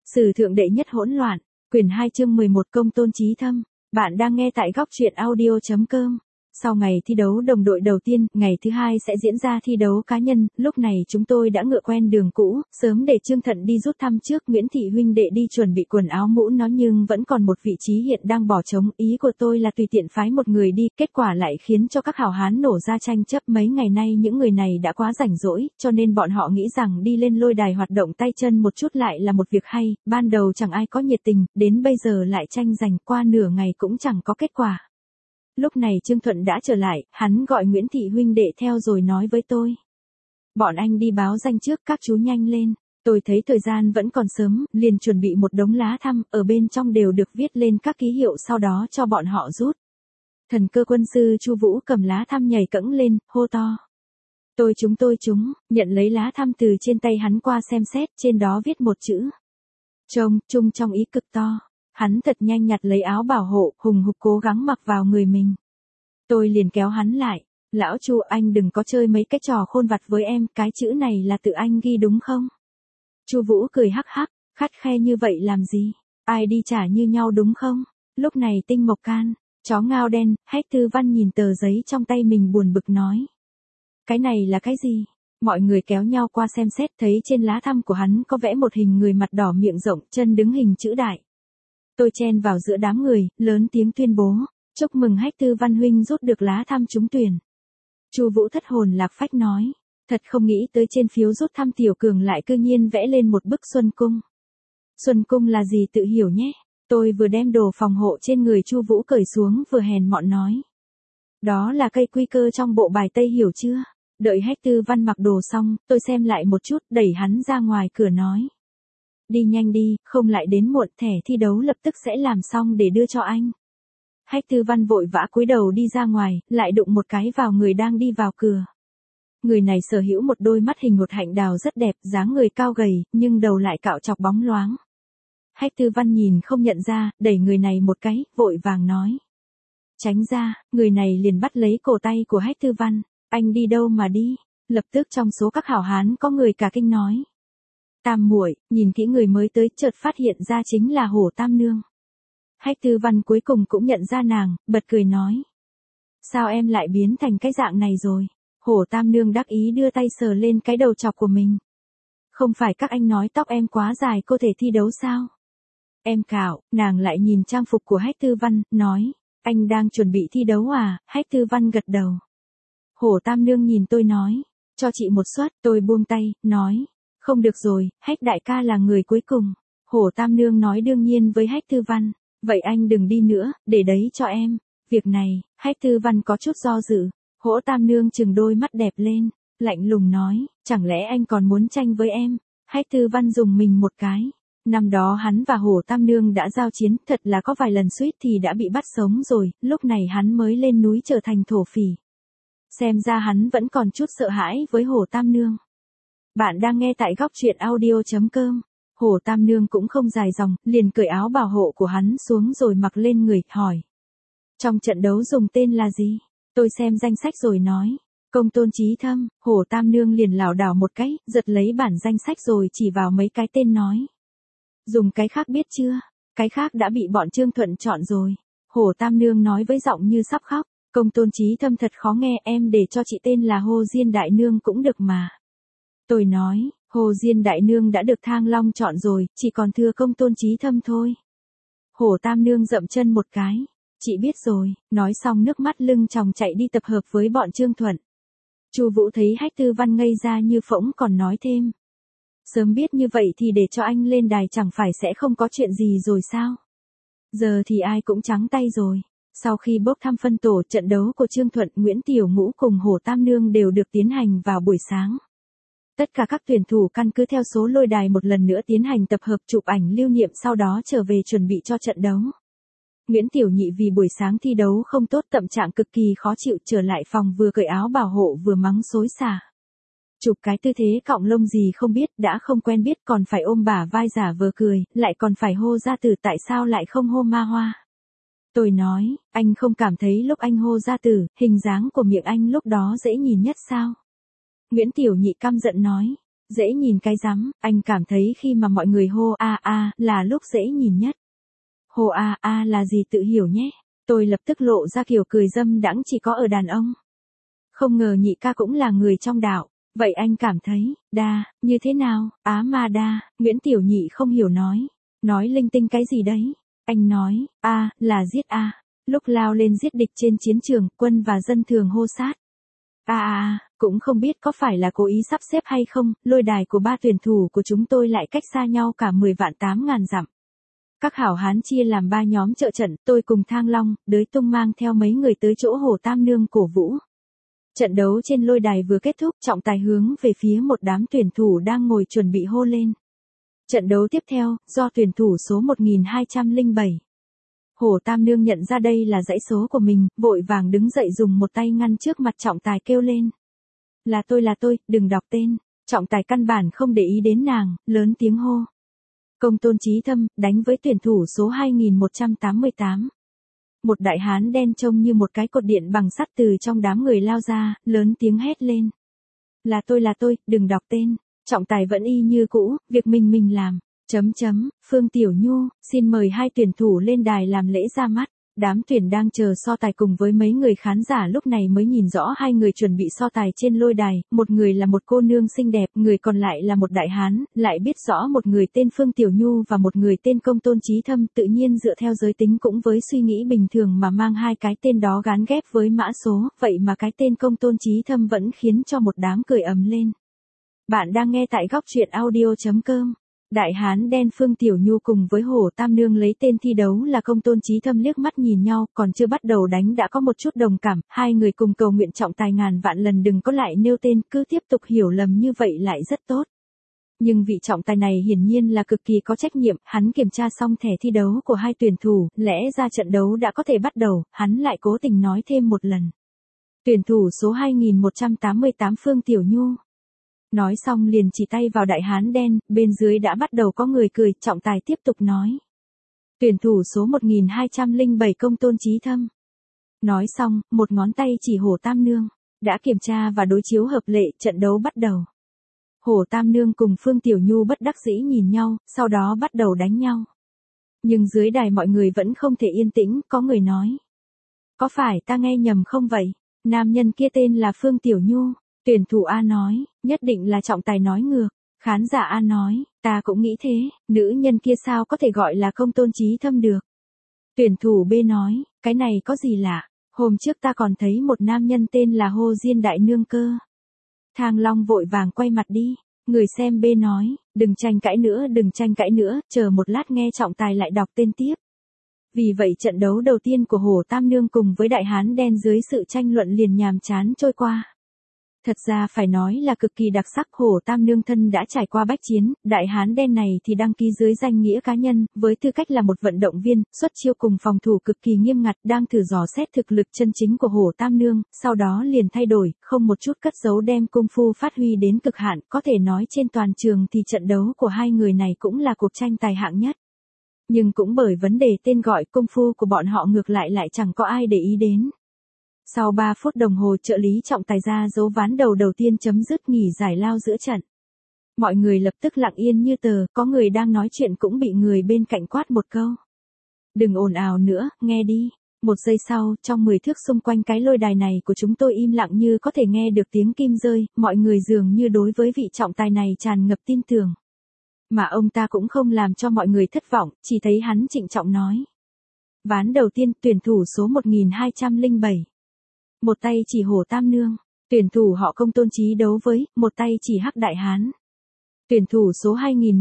Sử thượng đệ nhất hỗn loạn, quyển 2 chương 11 công tôn chí thâm. Bạn đang nghe tại góc truyện audio.com. Sau ngày thi đấu đồng đội đầu tiên, ngày thứ hai sẽ diễn ra thi đấu cá nhân, lúc này chúng tôi đã ngựa quen đường cũ, sớm để Trương Thận đi rút thăm trước, Nguyễn Thị huynh đệ đi chuẩn bị quần áo mũ nó nhưng vẫn còn một vị trí hiện đang bỏ trống, ý của tôi là tùy tiện phái một người đi, kết quả lại khiến cho các hảo hán nổ ra tranh chấp. Mấy ngày nay những người này đã quá rảnh rỗi, cho nên bọn họ nghĩ rằng đi lên lôi đài hoạt động tay chân một chút lại là một việc hay, ban đầu chẳng ai có nhiệt tình, đến bây giờ lại tranh giành, qua nửa ngày cũng chẳng có kết quả. Lúc này Trương Thuận đã trở lại, hắn gọi Nguyễn Thị huynh đệ theo rồi nói với tôi. Bọn anh đi báo danh trước, các chú nhanh lên. Tôi thấy thời gian vẫn còn sớm, liền chuẩn bị một đống lá thăm, ở bên trong đều được viết lên các ký hiệu sau đó cho bọn họ rút. Thần cơ quân sư Chu Vũ cầm lá thăm nhảy cẫng lên, hô to. Tôi chúng, nhận lấy lá thăm từ trên tay hắn qua xem xét, trên đó viết một chữ. Trung trong ý cực to. Hắn thật nhanh nhặt lấy áo bảo hộ, hùng hục cố gắng mặc vào người mình. Tôi liền kéo hắn lại. Lão Chu, anh đừng có chơi mấy cái trò khôn vặt với em, cái chữ này là tự anh ghi đúng không? Chu Vũ cười hắc hắc, khắt khe như vậy làm gì? Ai đi trả như nhau đúng không? Lúc này Tinh Mộc Can, chó ngao đen, Hách Tư Văn nhìn tờ giấy trong tay mình buồn bực nói. Cái này là cái gì? Mọi người kéo nhau qua xem xét, thấy trên lá thăm của hắn có vẽ một hình người mặt đỏ miệng rộng, chân đứng hình chữ đại. Tôi chen vào giữa đám người, lớn tiếng tuyên bố, chúc mừng Hách Tư Văn huynh rút được lá thăm trúng tuyển. Chu Vũ thất hồn lạc phách nói, thật không nghĩ tới trên phiếu rút thăm Tiểu Cường lại cư nhiên vẽ lên một bức Xuân Cung. Xuân Cung là gì tự hiểu nhé. Tôi vừa đem đồ phòng hộ trên người Chu Vũ cởi xuống vừa hèn mọn nói. Đó là cây quy cơ trong bộ bài Tây hiểu chưa? Đợi Hách Tư Văn mặc đồ xong, tôi xem lại một chút, đẩy hắn ra ngoài cửa nói. Đi nhanh đi, không lại đến muộn, thẻ thi đấu lập tức sẽ làm xong để đưa cho anh. Hách Tư Văn vội vã cúi đầu đi ra ngoài, lại đụng một cái vào người đang đi vào cửa. Người này sở hữu một đôi mắt hình một hạnh đào rất đẹp, dáng người cao gầy, nhưng đầu lại cạo chọc bóng loáng. Hách Tư Văn nhìn không nhận ra, đẩy người này một cái, vội vàng nói. Tránh ra, người này liền bắt lấy cổ tay của Hách Tư Văn, anh đi đâu mà đi? Lập tức trong số các hảo hán có người cả kinh nói. Tam muội, nhìn kỹ người mới tới, chợt phát hiện ra chính là Hổ Tam Nương. Hách Tư Văn cuối cùng cũng nhận ra nàng, bật cười nói. Sao em lại biến thành cái dạng này rồi? Hổ Tam Nương đắc ý đưa tay sờ lên cái đầu chọc của mình. Không phải các anh nói tóc em quá dài có thể thi đấu sao? Em cạo, nàng lại nhìn trang phục của Hách Tư Văn, nói. Anh đang chuẩn bị thi đấu à? Hách Tư Văn gật đầu. Hổ Tam Nương nhìn tôi nói. Cho chị một suất, tôi buông tay, nói. Không được rồi, Hách đại ca là người cuối cùng. Hổ Tam Nương nói đương nhiên với Hách Tư Văn. Vậy anh đừng đi nữa, để đấy cho em. Việc này, Hách Tư Văn có chút do dự. Hổ Tam Nương chừng đôi mắt đẹp lên, lạnh lùng nói, chẳng lẽ anh còn muốn tranh với em? Hách Tư Văn dùng mình một cái. Năm đó hắn và Hổ Tam Nương đã giao chiến, thật là có vài lần suýt thì đã bị bắt sống rồi, lúc này hắn mới lên núi trở thành thổ phỉ. Xem ra hắn vẫn còn chút sợ hãi với Hổ Tam Nương. Bạn đang nghe tại góc truyện audio.com. Hổ Tam Nương cũng không dài dòng, liền cởi áo bảo hộ của hắn xuống rồi mặc lên người, hỏi. Trong trận đấu dùng tên là gì? Tôi xem danh sách rồi nói. Công tôn chí thâm. Hổ Tam Nương liền lảo đảo một cái, giật lấy bản danh sách rồi chỉ vào mấy cái tên nói. Dùng cái khác biết chưa? Cái khác đã bị bọn Trương Thuận chọn rồi. Hổ Tam Nương nói với giọng như sắp khóc. Công tôn chí thâm thật khó nghe, em để cho chị tên là Hồ Diên Đại Nương cũng được mà. Tôi nói, Hồ Diên Đại Nương đã được Thang Long chọn rồi, chỉ còn thưa công tôn chí thâm thôi. Hổ Tam Nương dậm chân một cái. Chị biết rồi, nói xong nước mắt lưng tròng chạy đi tập hợp với bọn Trương Thuận. Chu Vũ thấy Hách Tư Văn ngây ra như phỗng còn nói thêm. Sớm biết như vậy thì để cho anh lên đài chẳng phải sẽ không có chuyện gì rồi sao? Giờ thì ai cũng trắng tay rồi. Sau khi bốc thăm phân tổ, trận đấu của Trương Thuận, Nguyễn Tiểu Ngũ cùng Hổ Tam Nương đều được tiến hành vào buổi sáng. Tất cả các tuyển thủ căn cứ theo số lôi đài một lần nữa tiến hành tập hợp chụp ảnh lưu niệm sau đó trở về chuẩn bị cho trận đấu. Nguyễn Tiểu Nhị vì buổi sáng thi đấu không tốt, tâm trạng cực kỳ khó chịu, trở lại phòng vừa cởi áo bảo hộ vừa mắng xối xả. Chụp cái tư thế cọng lông gì không biết, đã không quen biết còn phải ôm bả vai giả vờ cười, lại còn phải hô ra từ, tại sao lại không hô ma hoa. Tôi nói, anh không cảm thấy lúc anh hô ra từ, hình dáng của miệng anh lúc đó dễ nhìn nhất sao? Nguyễn Tiểu Nhị căm giận nói, Dễ nhìn cái rắm, anh cảm thấy khi mà mọi người hô a a là lúc dễ nhìn nhất. Hô a a là gì tự hiểu nhé. Tôi lập tức lộ ra kiểu cười dâm đãng chỉ có ở đàn ông. Không ngờ nhị ca cũng là người trong đạo. Vậy anh cảm thấy, đa, như thế nào? Á ma đa, Nguyễn Tiểu Nhị không hiểu nói. Nói linh tinh cái gì đấy? Anh nói, a, là giết a. Lúc lao lên giết địch trên chiến trường, quân và dân thường hô sát. Cũng không biết có phải là cố ý sắp xếp hay không, lôi đài của ba tuyển thủ của chúng tôi lại cách xa nhau cả 10 vạn 8 ngàn dặm. Các hảo hán chia làm 3 nhóm trợ trận, tôi cùng Thang Long, Đới Tung mang theo mấy người tới chỗ Hồ Tam Nương cổ vũ. Trận đấu trên lôi đài vừa kết thúc, trọng tài hướng về phía một đám tuyển thủ đang ngồi chuẩn bị hô lên. Trận đấu tiếp theo, do tuyển thủ số 1207. Hồ Tam Nương nhận ra đây là dãy số của mình, vội vàng đứng dậy dùng một tay ngăn trước mặt trọng tài kêu lên. Là tôi, đừng đọc tên. Trọng tài căn bản không để ý đến nàng, lớn tiếng hô. Công Tôn Chí Thâm, đánh với tuyển thủ số 2188. Một đại hán đen trông như một cái cột điện bằng sắt từ trong đám người lao ra, lớn tiếng hét lên. Là tôi, đừng đọc tên. Trọng tài vẫn y như cũ, việc mình làm. Phương Tiểu Nhu, xin mời hai tuyển thủ lên đài làm lễ ra mắt. Đám tuyển đang chờ so tài cùng với mấy người khán giả lúc này mới nhìn rõ hai người chuẩn bị so tài trên lôi đài, một người là một cô nương xinh đẹp, người còn lại là một đại hán, lại biết rõ một người tên Phương Tiểu Nhu và một người tên Công Tôn Chí Thâm, tự nhiên dựa theo giới tính cũng với suy nghĩ bình thường mà mang hai cái tên đó gán ghép với mã số, vậy mà cái tên Công Tôn Chí Thâm vẫn khiến cho một đám cười ầm lên. Bạn đang nghe tại góc truyện audio.com. Đại hán đen Phương Tiểu Nhu cùng với Hồ Tam Nương lấy tên thi đấu là Công Tôn Chí Thâm liếc mắt nhìn nhau, còn chưa bắt đầu đánh đã có một chút đồng cảm, hai người cùng cầu nguyện trọng tài ngàn vạn lần đừng có lại nêu tên, cứ tiếp tục hiểu lầm như vậy lại rất tốt. Nhưng vị trọng tài này hiển nhiên là cực kỳ có trách nhiệm, hắn kiểm tra xong thẻ thi đấu của hai tuyển thủ, lẽ ra trận đấu đã có thể bắt đầu, hắn lại cố tình nói thêm một lần. Tuyển thủ số 2188 Phương Tiểu Nhu. Nói xong liền chỉ tay vào đại hán đen, bên dưới đã bắt đầu có người cười, trọng tài tiếp tục nói. Tuyển thủ số 1207 Công Tôn Chí Thâm. Nói xong, một ngón tay chỉ Hồ Tam Nương. Đã kiểm tra và đối chiếu hợp lệ, trận đấu bắt đầu. Hồ Tam Nương cùng Phương Tiểu Nhu bất đắc dĩ nhìn nhau, sau đó bắt đầu đánh nhau. Nhưng dưới đài mọi người vẫn không thể yên tĩnh, có người nói. Có phải ta nghe nhầm không vậy? Nam nhân kia tên là Phương Tiểu Nhu. Tuyển thủ A nói, nhất định là trọng tài nói ngược. Khán giả A nói, ta cũng nghĩ thế, nữ nhân kia sao có thể gọi là Công Tôn Chí Thâm được. Tuyển thủ B nói, cái này có gì lạ, hôm trước ta còn thấy một nam nhân tên là Hồ Diên Đại Nương cơ. Thang Long vội vàng quay mặt đi, người xem B nói, đừng tranh cãi nữa, chờ một lát nghe trọng tài lại đọc tên tiếp. Vì vậy trận đấu đầu tiên của Hồ Tam Nương cùng với đại hán đen dưới sự tranh luận liền nhàm chán trôi qua. Thật ra phải nói là cực kỳ đặc sắc, Hồ Tam Nương thân đã trải qua bách chiến, đại hán đen này thì đăng ký dưới danh nghĩa cá nhân, với tư cách là một vận động viên, xuất chiêu cùng phòng thủ cực kỳ nghiêm ngặt, đang thử dò xét thực lực chân chính của Hồ Tam Nương, sau đó liền thay đổi, không một chút cất giấu đem cung phu phát huy đến cực hạn, có thể nói trên toàn trường thì trận đấu của hai người này cũng là cuộc tranh tài hạng nhất. Nhưng cũng bởi vấn đề tên gọi cung phu của bọn họ ngược lại chẳng có ai để ý đến. Sau 3 phút đồng hồ trợ lý trọng tài ra dấu ván đầu tiên chấm dứt nghỉ giải lao giữa trận. Mọi người lập tức lặng yên như tờ, có người đang nói chuyện cũng bị người bên cạnh quát một câu. Đừng ồn ào nữa, nghe đi. Một giây sau, trong 10 thước xung quanh cái lôi đài này của chúng tôi im lặng như có thể nghe được tiếng kim rơi, mọi người dường như đối với vị trọng tài này tràn ngập tin tưởng. Mà ông ta cũng không làm cho mọi người thất vọng, chỉ thấy hắn trịnh trọng nói. Ván đầu tiên, tuyển thủ số 1207. Một tay chỉ Hồ Tam Nương, tuyển thủ họ Công Tôn Chí đấu với, một tay chỉ Hắc Đại Hán. Tuyển thủ số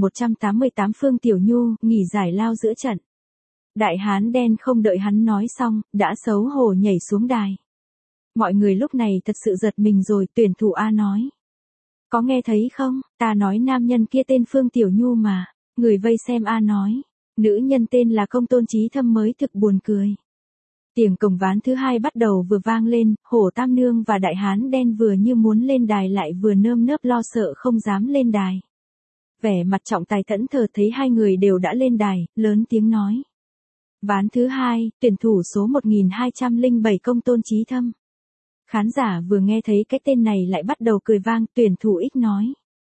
2188 Phương Tiểu Nhu, nghỉ giải lao giữa trận. Đại hán đen không đợi hắn nói xong, đã xấu hổ nhảy xuống đài. Mọi người lúc này thật sự giật mình rồi, tuyển thủ A nói. Có nghe thấy không, ta nói nam nhân kia tên Phương Tiểu Nhu mà. Người vây xem A nói, nữ nhân tên là Công Tôn Chí Thâm mới thực buồn cười. Tiếng cồng ván thứ hai bắt đầu vừa vang lên, Hồ Tam Nương và đại hán đen vừa như muốn lên đài lại vừa nơm nớp lo sợ không dám lên đài. Vẻ mặt trọng tài thẫn thờ thấy hai người đều đã lên đài, lớn tiếng nói. Ván thứ hai, tuyển thủ số 1207 Công Tôn Chí Thâm. Khán giả vừa nghe thấy cái tên này lại bắt đầu cười vang, tuyển thủ X nói.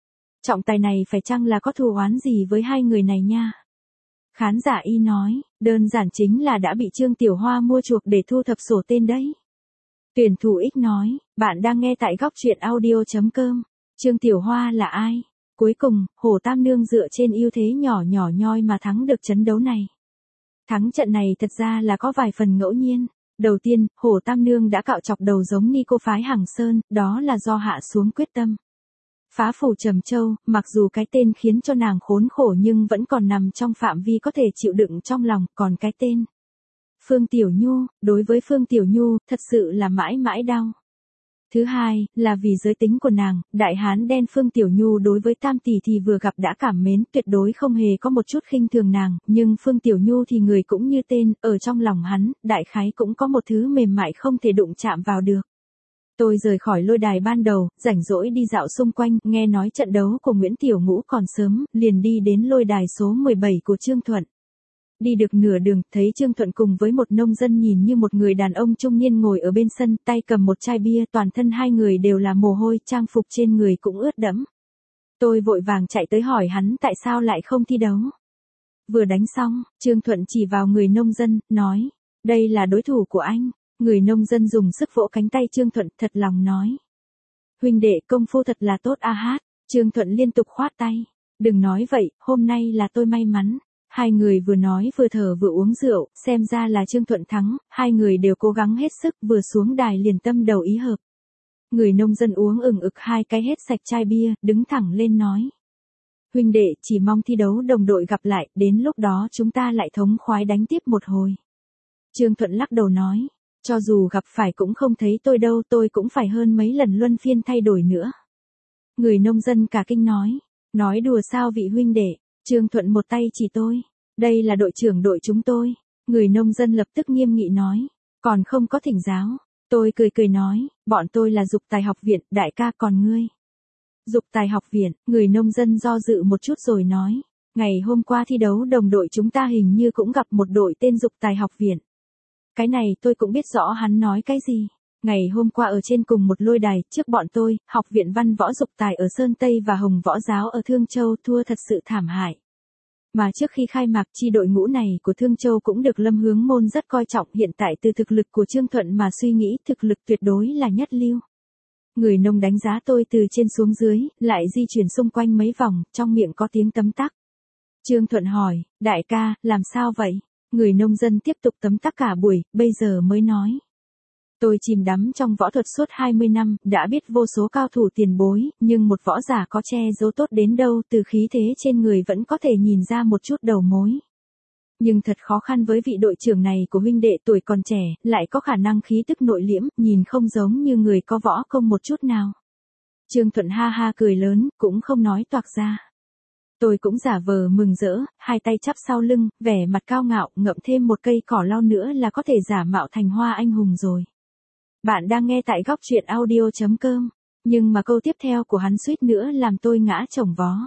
Trọng tài này phải chăng là có thù oán gì với hai người này nha? Khán giả Y nói, đơn giản chính là đã bị Trương Tiểu Hoa mua chuộc để thu thập sổ tên đấy. Tuyển thủ X nói, bạn đang nghe tại góc truyện audio.com. Trương Tiểu Hoa là ai? Cuối cùng, Hồ Tam Nương dựa trên ưu thế nhỏ nhỏ nhoi mà thắng được trận đấu này. Thắng trận này thật ra là có vài phần ngẫu nhiên. Đầu tiên, Hồ Tam Nương đã cạo chọc đầu giống ni cô phái Hằng Sơn, đó là do hạ xuống quyết tâm. Phá phủ Trầm Châu, mặc dù cái tên khiến cho nàng khốn khổ nhưng vẫn còn nằm trong phạm vi có thể chịu đựng trong lòng, còn cái tên Phương Tiểu Nhu, đối với Phương Tiểu Nhu, thật sự là mãi mãi đau. Thứ hai, là vì giới tính của nàng, đại hán đen Phương Tiểu Nhu đối với Tam tỷ thì vừa gặp đã cảm mến, tuyệt đối không hề có một chút khinh thường nàng, nhưng Phương Tiểu Nhu thì người cũng như tên, ở trong lòng hắn, đại khái cũng có một thứ mềm mại không thể đụng chạm vào được. Tôi rời khỏi lôi đài ban đầu, rảnh rỗi đi dạo xung quanh, nghe nói trận đấu của Nguyễn Tiểu Ngũ còn sớm, liền đi đến lôi đài số 17 của Trương Thuận. Đi được nửa đường, thấy Trương Thuận cùng với một nông dân nhìn như một người đàn ông trung niên ngồi ở bên sân, tay cầm một chai bia, toàn thân hai người đều là mồ hôi, trang phục trên người cũng ướt đẫm. Tôi vội vàng chạy tới hỏi hắn tại sao lại không thi đấu. Vừa đánh xong, Trương Thuận chỉ vào người nông dân, nói, đây là đối thủ của anh. Người nông dân dùng sức vỗ cánh tay Trương Thuận, thật lòng nói. Huynh đệ công phu thật là tốt a hát. Trương Thuận liên tục khoát tay. Đừng nói vậy, hôm nay là tôi may mắn. Hai người vừa nói vừa thở vừa uống rượu, xem ra là Trương Thuận thắng, hai người đều cố gắng hết sức, vừa xuống đài liền tâm đầu ý hợp. Người nông dân uống ừng ực hai cái hết sạch chai bia, đứng thẳng lên nói. Huynh đệ chỉ mong thi đấu đồng đội gặp lại, đến lúc đó chúng ta lại thống khoái đánh tiếp một hồi. Trương Thuận lắc đầu nói. Cho dù gặp phải cũng không thấy tôi đâu, tôi cũng phải hơn mấy lần luân phiên thay đổi nữa. Người nông dân cả kinh nói đùa sao vị huynh đệ. Trương Thuận một tay chỉ tôi, đây là đội trưởng đội chúng tôi. Người nông dân lập tức nghiêm nghị nói, còn không có thỉnh giáo. Tôi cười nói, bọn tôi là Dục Tài học viện, đại ca còn ngươi. Dục Tài học viện, người nông dân do dự một chút rồi nói, ngày hôm qua thi đấu đồng đội chúng ta hình như cũng gặp một đội tên Dục Tài học viện. Cái này tôi cũng biết rõ hắn nói cái gì. Ngày hôm qua ở trên cùng một lôi đài, trước bọn tôi, học viện văn võ Dục Tài ở Sơn Tây và Hồng Võ Giáo ở Thương Châu thua thật sự thảm hại. Mà trước khi khai mạc chi đội ngũ này của Thương Châu cũng được Lâm Hướng Môn rất coi trọng, hiện tại từ thực lực của Trương Thuận mà suy nghĩ thực lực tuyệt đối là nhất lưu. Người nông đánh giá tôi từ trên xuống dưới, lại di chuyển xung quanh mấy vòng, trong miệng có tiếng tấm tắc. Trương Thuận hỏi, đại ca, làm sao vậy? Người nông dân tiếp tục tấm tắc cả buổi, bây giờ mới nói. Tôi chìm đắm trong võ thuật suốt 20 năm, đã biết vô số cao thủ tiền bối, nhưng một võ giả có che giấu tốt đến đâu, từ khí thế trên người vẫn có thể nhìn ra một chút đầu mối. Nhưng thật khó khăn với vị đội trưởng này của huynh đệ tuổi còn trẻ, lại có khả năng khí tức nội liễm, nhìn không giống như người có võ công một chút nào. Trương Thuận ha ha cười lớn, cũng không nói toạc ra. Tôi cũng giả vờ mừng rỡ, hai tay chắp sau lưng, vẻ mặt cao ngạo, ngậm thêm một cây cỏ lau nữa là có thể giả mạo thành Hoa anh hùng rồi. Bạn đang nghe tại góc truyện audio.com, nhưng mà câu tiếp theo của hắn suýt nữa làm tôi ngã chồng vó.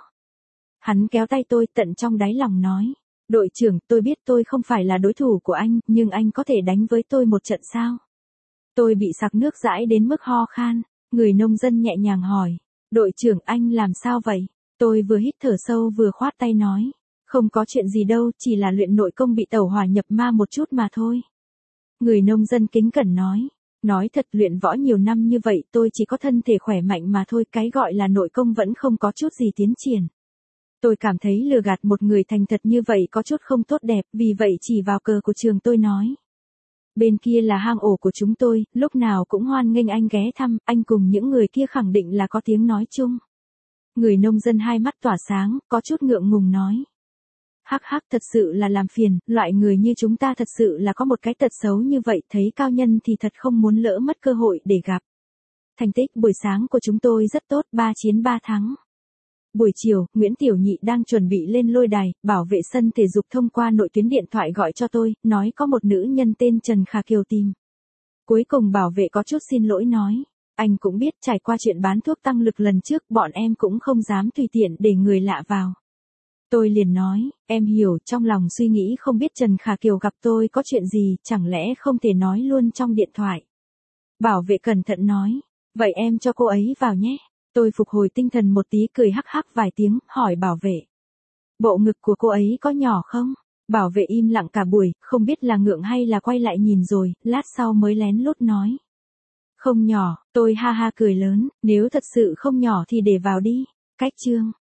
Hắn kéo tay tôi tận trong đáy lòng nói, đội trưởng, tôi biết tôi không phải là đối thủ của anh, nhưng anh có thể đánh với tôi một trận sao? Tôi bị sặc nước dãi đến mức ho khan, người nông dân nhẹ nhàng hỏi, đội trưởng anh làm sao vậy? Tôi vừa hít thở sâu vừa khoát tay nói, không có chuyện gì đâu, chỉ là luyện nội công bị tẩu hỏa nhập ma một chút mà thôi. Người nông dân kính cẩn nói thật luyện võ nhiều năm như vậy tôi chỉ có thân thể khỏe mạnh mà thôi, cái gọi là nội công vẫn không có chút gì tiến triển. Tôi cảm thấy lừa gạt một người thành thật như vậy có chút không tốt đẹp, vì vậy chỉ vào cờ của trường tôi nói. Bên kia là hang ổ của chúng tôi, lúc nào cũng hoan nghênh anh ghé thăm, anh cùng những người kia khẳng định là có tiếng nói chung. Người nông dân hai mắt tỏa sáng, có chút ngượng ngùng nói. Hắc hắc, thật sự là làm phiền, loại người như chúng ta thật sự là có một cái tật xấu như vậy, thấy cao nhân thì thật không muốn lỡ mất cơ hội để gặp. Thành tích buổi sáng của chúng tôi rất tốt, 3 chiến 3 thắng. Buổi chiều, Nguyễn Tiểu Nhị đang chuẩn bị lên lôi đài, bảo vệ sân thể dục thông qua nội tuyến điện thoại gọi cho tôi, nói có một nữ nhân tên Trần Khả Kiều tìm. Cuối cùng bảo vệ có chút xin lỗi nói, anh cũng biết trải qua chuyện bán thuốc tăng lực lần trước, bọn em cũng không dám tùy tiện để người lạ vào. Tôi liền nói, em hiểu, trong lòng suy nghĩ không biết Trần Khả Kiều gặp tôi có chuyện gì, chẳng lẽ không thể nói luôn trong điện thoại. Bảo vệ cẩn thận nói, vậy em cho cô ấy vào nhé. Tôi phục hồi tinh thần một tí cười hắc hắc vài tiếng, hỏi bảo vệ. Bộ ngực của cô ấy có nhỏ không? Bảo vệ im lặng cả buổi, không biết là ngượng hay là quay lại nhìn rồi, lát sau mới lén lút nói. Không nhỏ, tôi ha ha cười lớn, nếu thật sự không nhỏ thì để vào đi. Cách chương.